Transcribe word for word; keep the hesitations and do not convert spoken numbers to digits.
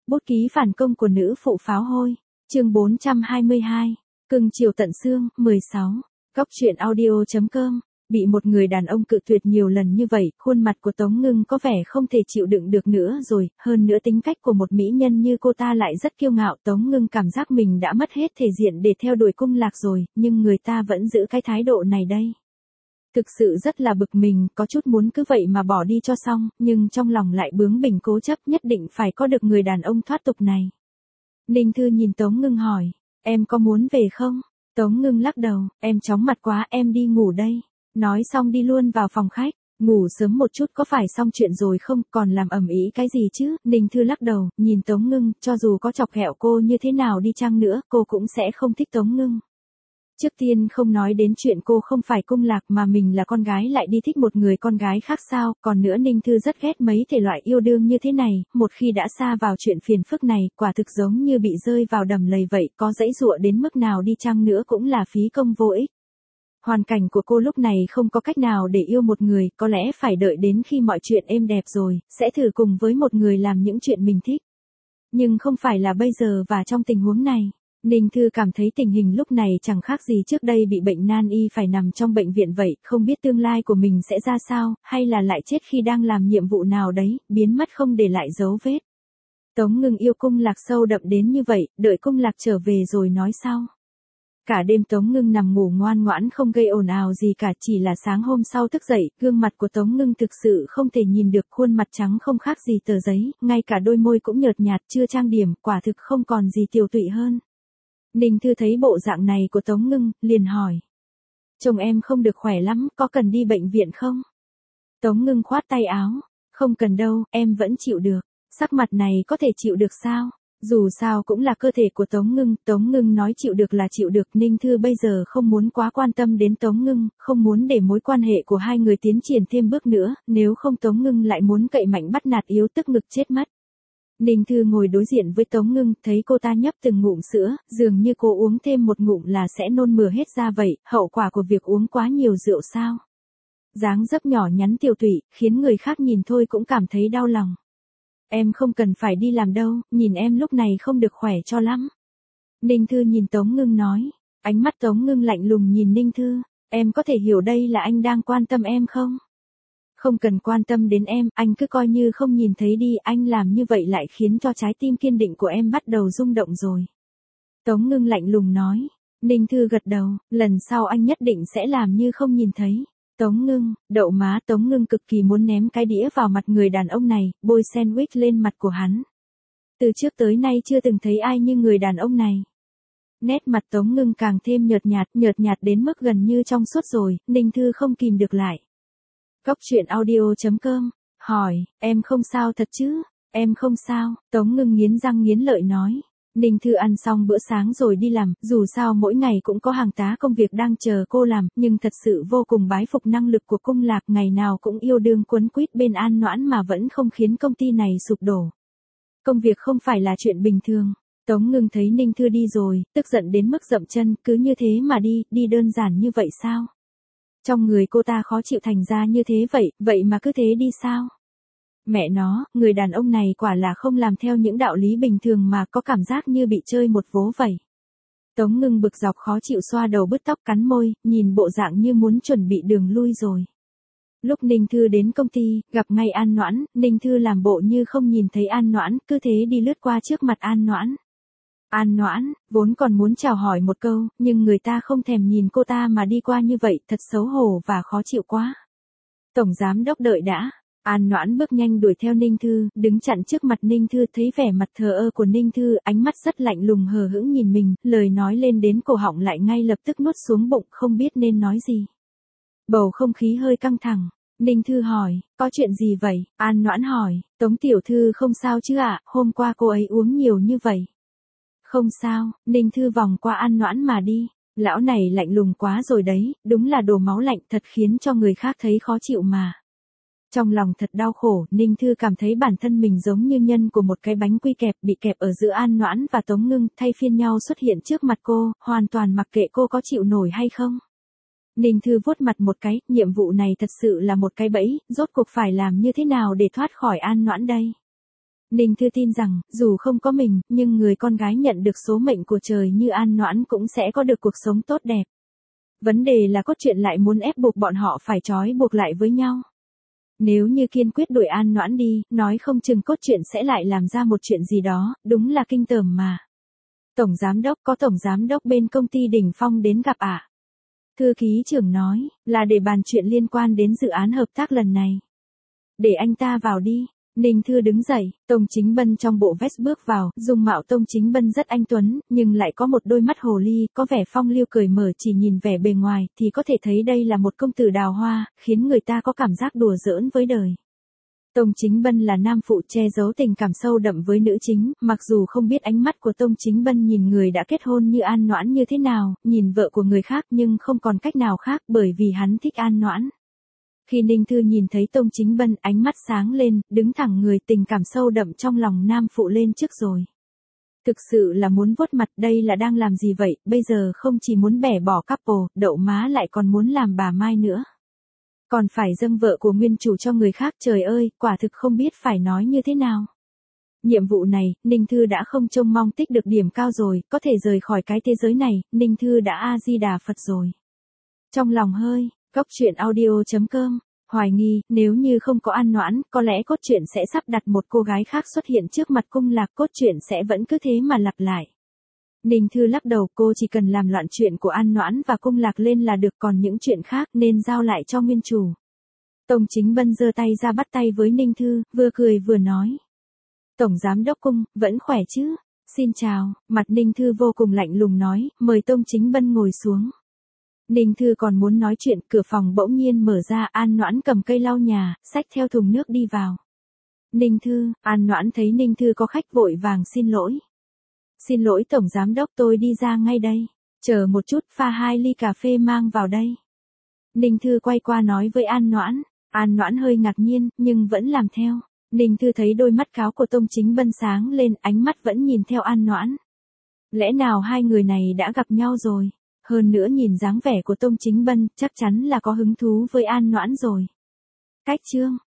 Bút ký phản công của nữ phụ pháo hôi. Chương bốn trăm hai mươi hai. Cưng chiều tận xương. mười sáu. Góc truyện audio chấm com. Bị một người đàn ông cự tuyệt nhiều lần như vậy, khuôn mặt của Tống Ngưng có vẻ không thể chịu đựng được nữa rồi, hơn nữa tính cách của một mỹ nhân như cô ta lại rất kiêu ngạo. Tống Ngưng cảm giác mình đã mất hết thể diện để theo đuổi Cung Lạc rồi, nhưng người ta vẫn giữ cái thái độ này đây. Thực sự rất là bực mình, có chút muốn cứ vậy mà bỏ đi cho xong, nhưng trong lòng lại bướng bỉnh cố chấp nhất định phải có được người đàn ông thoát tục này. Ninh Thư nhìn Tống Ngưng hỏi, em có muốn về không? Tống Ngưng lắc đầu, em chóng mặt quá, em đi ngủ đây. Nói xong đi luôn vào phòng khách, ngủ sớm một chút có phải xong chuyện rồi không, còn làm ầm ĩ cái gì chứ? Ninh Thư lắc đầu, nhìn Tống Ngưng, cho dù có chọc ghẹo cô như thế nào đi chăng nữa, cô cũng sẽ không thích Tống Ngưng. Trước tiên không nói đến chuyện cô không phải Cung Lạc mà mình là con gái lại đi thích một người con gái khác sao, còn nữa Ninh Thư rất ghét mấy thể loại yêu đương như thế này, một khi đã xa vào chuyện phiền phức này, quả thực giống như bị rơi vào đầm lầy vậy, có dãy dụa đến mức nào đi chăng nữa cũng là phí công vô ích. Hoàn cảnh của cô lúc này không có cách nào để yêu một người, có lẽ phải đợi đến khi mọi chuyện êm đẹp rồi, sẽ thử cùng với một người làm những chuyện mình thích. Nhưng không phải là bây giờ và trong tình huống này. Ninh Thư cảm thấy tình hình lúc này chẳng khác gì trước đây bị bệnh nan y phải nằm trong bệnh viện vậy, không biết tương lai của mình sẽ ra sao, hay là lại chết khi đang làm nhiệm vụ nào đấy, biến mất không để lại dấu vết. Tống Ngưng yêu Cung Lạc sâu đậm đến như vậy, đợi Cung Lạc trở về rồi nói sau. Cả đêm Tống Ngưng nằm ngủ ngoan ngoãn không gây ồn ào gì cả, chỉ là sáng hôm sau thức dậy, gương mặt của Tống Ngưng thực sự không thể nhìn được, khuôn mặt trắng không khác gì tờ giấy, ngay cả đôi môi cũng nhợt nhạt chưa trang điểm, quả thực không còn gì tiều tụy hơn. Ninh Thư thấy bộ dạng này của Tống Ngưng, liền hỏi. Chồng em không được khỏe lắm, có cần đi bệnh viện không? Tống Ngưng khoát tay áo. Không cần đâu, em vẫn chịu được. Sắc mặt này có thể chịu được sao? Dù sao cũng là cơ thể của Tống Ngưng, Tống Ngưng nói chịu được là chịu được. Ninh Thư bây giờ không muốn quá quan tâm đến Tống Ngưng, không muốn để mối quan hệ của hai người tiến triển thêm bước nữa, nếu không Tống Ngưng lại muốn cậy mạnh bắt nạt yếu tức ngực chết mất. Ninh Thư ngồi đối diện với Tống Ngưng, thấy cô ta nhấp từng ngụm sữa, dường như cô uống thêm một ngụm là sẽ nôn mửa hết ra vậy, hậu quả của việc uống quá nhiều rượu sao? Dáng dấp nhỏ nhắn tiều tụy, khiến người khác nhìn thôi cũng cảm thấy đau lòng. Em không cần phải đi làm đâu, nhìn em lúc này không được khỏe cho lắm. Ninh Thư nhìn Tống Ngưng nói, ánh mắt Tống Ngưng lạnh lùng nhìn Ninh Thư, em có thể hiểu đây là anh đang quan tâm em không? Không cần quan tâm đến em, anh cứ coi như không nhìn thấy đi, anh làm như vậy lại khiến cho trái tim kiên định của em bắt đầu rung động rồi. Tống Ngưng lạnh lùng nói. Ninh Thư gật đầu, lần sau anh nhất định sẽ làm như không nhìn thấy. Tống Ngưng, đậu má. Tống Ngưng cực kỳ muốn ném cái đĩa vào mặt người đàn ông này, bôi sandwich lên mặt của hắn. Từ trước tới nay chưa từng thấy ai như người đàn ông này. Nét mặt Tống Ngưng càng thêm nhợt nhạt, nhợt nhạt đến mức gần như trong suốt rồi, Ninh Thư không kìm được lại. Góc truyện audio chấm com, hỏi, em không sao thật chứ? Em không sao, Tống Ngưng nghiến răng nghiến lợi nói. Ninh Thư ăn xong bữa sáng rồi đi làm, dù sao mỗi ngày cũng có hàng tá công việc đang chờ cô làm, nhưng thật sự vô cùng bái phục năng lực của Cung Lạc, ngày nào cũng yêu đương quấn quýt bên An Noãn mà vẫn không khiến công ty này sụp đổ. Công việc không phải là chuyện bình thường. Tống Ngưng thấy Ninh Thư đi rồi, tức giận đến mức dậm chân, cứ như thế mà đi, đi đơn giản như vậy sao? Trong người cô ta khó chịu thành ra như thế vậy, vậy mà cứ thế đi sao? Mẹ nó, người đàn ông này quả là không làm theo những đạo lý bình thường mà có cảm giác như bị chơi một vố vậy. Tống Ngưng bực dọc khó chịu xoa đầu bứt tóc cắn môi, nhìn bộ dạng như muốn chuẩn bị đường lui rồi. Lúc Ninh Thư đến công ty, gặp ngay An Noãn, Ninh Thư làm bộ như không nhìn thấy An Noãn, cứ thế đi lướt qua trước mặt An Noãn. An Noãn, vốn còn muốn chào hỏi một câu, nhưng người ta không thèm nhìn cô ta mà đi qua như vậy, thật xấu hổ và khó chịu quá. Tổng giám đốc đợi đã. An Noãn bước nhanh đuổi theo Ninh Thư, đứng chặn trước mặt Ninh Thư, thấy vẻ mặt thờ ơ của Ninh Thư, ánh mắt rất lạnh lùng hờ hững nhìn mình, lời nói lên đến cổ họng lại ngay lập tức nuốt xuống bụng, không biết nên nói gì. Bầu không khí hơi căng thẳng. Ninh Thư hỏi, có chuyện gì vậy? An Noãn hỏi, Tống tiểu thư không sao chứ ạ, hôm qua cô ấy uống nhiều như vậy. Không sao, Ninh Thư vòng qua An Noãn mà đi. Lão này lạnh lùng quá rồi đấy, đúng là đồ máu lạnh, thật khiến cho người khác thấy khó chịu mà. Trong lòng thật đau khổ, Ninh Thư cảm thấy bản thân mình giống như nhân của một cái bánh quy kẹp, bị kẹp ở giữa An Noãn và Tống Ngưng, thay phiên nhau xuất hiện trước mặt cô, hoàn toàn mặc kệ cô có chịu nổi hay không. Ninh Thư vuốt mặt một cái, nhiệm vụ này thật sự là một cái bẫy, rốt cuộc phải làm như thế nào để thoát khỏi An Noãn đây. Ninh Thư tin rằng, dù không có mình, nhưng người con gái nhận được số mệnh của trời như An Noãn cũng sẽ có được cuộc sống tốt đẹp. Vấn đề là cốt truyện lại muốn ép buộc bọn họ phải trói buộc lại với nhau. Nếu như kiên quyết đuổi An Noãn đi, nói không chừng cốt truyện sẽ lại làm ra một chuyện gì đó, đúng là kinh tởm mà. Tổng giám đốc, có tổng giám đốc bên công ty Đỉnh Phong đến gặp ạ. À? Thư ký trưởng nói, là để bàn chuyện liên quan đến dự án hợp tác lần này. Để anh ta vào đi. Ninh Thư đứng dậy, Tông Chính Bân trong bộ vest bước vào, dung mạo Tông Chính Bân rất anh tuấn, nhưng lại có một đôi mắt hồ ly, có vẻ phong lưu cởi mở, chỉ nhìn vẻ bề ngoài, thì có thể thấy đây là một công tử đào hoa, khiến người ta có cảm giác đùa giỡn với đời. Tông Chính Bân là nam phụ che giấu tình cảm sâu đậm với nữ chính, mặc dù không biết ánh mắt của Tông Chính Bân nhìn người đã kết hôn như An Noãn như thế nào, nhìn vợ của người khác nhưng không còn cách nào khác bởi vì hắn thích An Noãn. Khi Ninh Thư nhìn thấy Tông Chính Bân, ánh mắt sáng lên, đứng thẳng người, tình cảm sâu đậm trong lòng nam phụ lên trước rồi. Thực sự là muốn vuốt mặt, đây là đang làm gì vậy, bây giờ không chỉ muốn bẻ bỏ couple, đậu má lại còn muốn làm bà Mai nữa. Còn phải dâng vợ của nguyên chủ cho người khác, trời ơi, quả thực không biết phải nói như thế nào. Nhiệm vụ này, Ninh Thư đã không trông mong tích được điểm cao rồi, có thể rời khỏi cái thế giới này, Ninh Thư đã A-di-đà Phật rồi. Trong lòng hơi, Cốc truyện audio chấm com, hoài nghi, nếu như không có An Noãn, có lẽ cốt truyện sẽ sắp đặt một cô gái khác xuất hiện trước mặt Cung Lạc, cốt truyện sẽ vẫn cứ thế mà lặp lại. Ninh Thư lắc đầu, cô chỉ cần làm loạn chuyện của An Noãn và Cung Lạc lên là được, còn những chuyện khác nên giao lại cho nguyên chủ. Tông Chính Bân giơ tay ra bắt tay với Ninh Thư, vừa cười vừa nói. Tổng giám đốc Cung, vẫn khỏe chứ? Xin chào, mặt Ninh Thư vô cùng lạnh lùng nói, mời Tông Chính Bân ngồi xuống. Ninh Thư còn muốn nói chuyện, cửa phòng bỗng nhiên mở ra, An Noãn cầm cây lau nhà, xách theo thùng nước đi vào. Ninh Thư, An Noãn thấy Ninh Thư có khách vội vàng xin lỗi. Xin lỗi Tổng Giám Đốc, tôi đi ra ngay đây. Chờ một chút, pha hai ly cà phê mang vào đây. Ninh Thư quay qua nói với An Noãn. An Noãn hơi ngạc nhiên, nhưng vẫn làm theo. Ninh Thư thấy đôi mắt cáo của Tông Chính Bân sáng lên, ánh mắt vẫn nhìn theo An Noãn. Lẽ nào hai người này đã gặp nhau rồi? Hơn nữa nhìn dáng vẻ của Tông Chính Bân, chắc chắn là có hứng thú với An Noãn rồi. Cách chương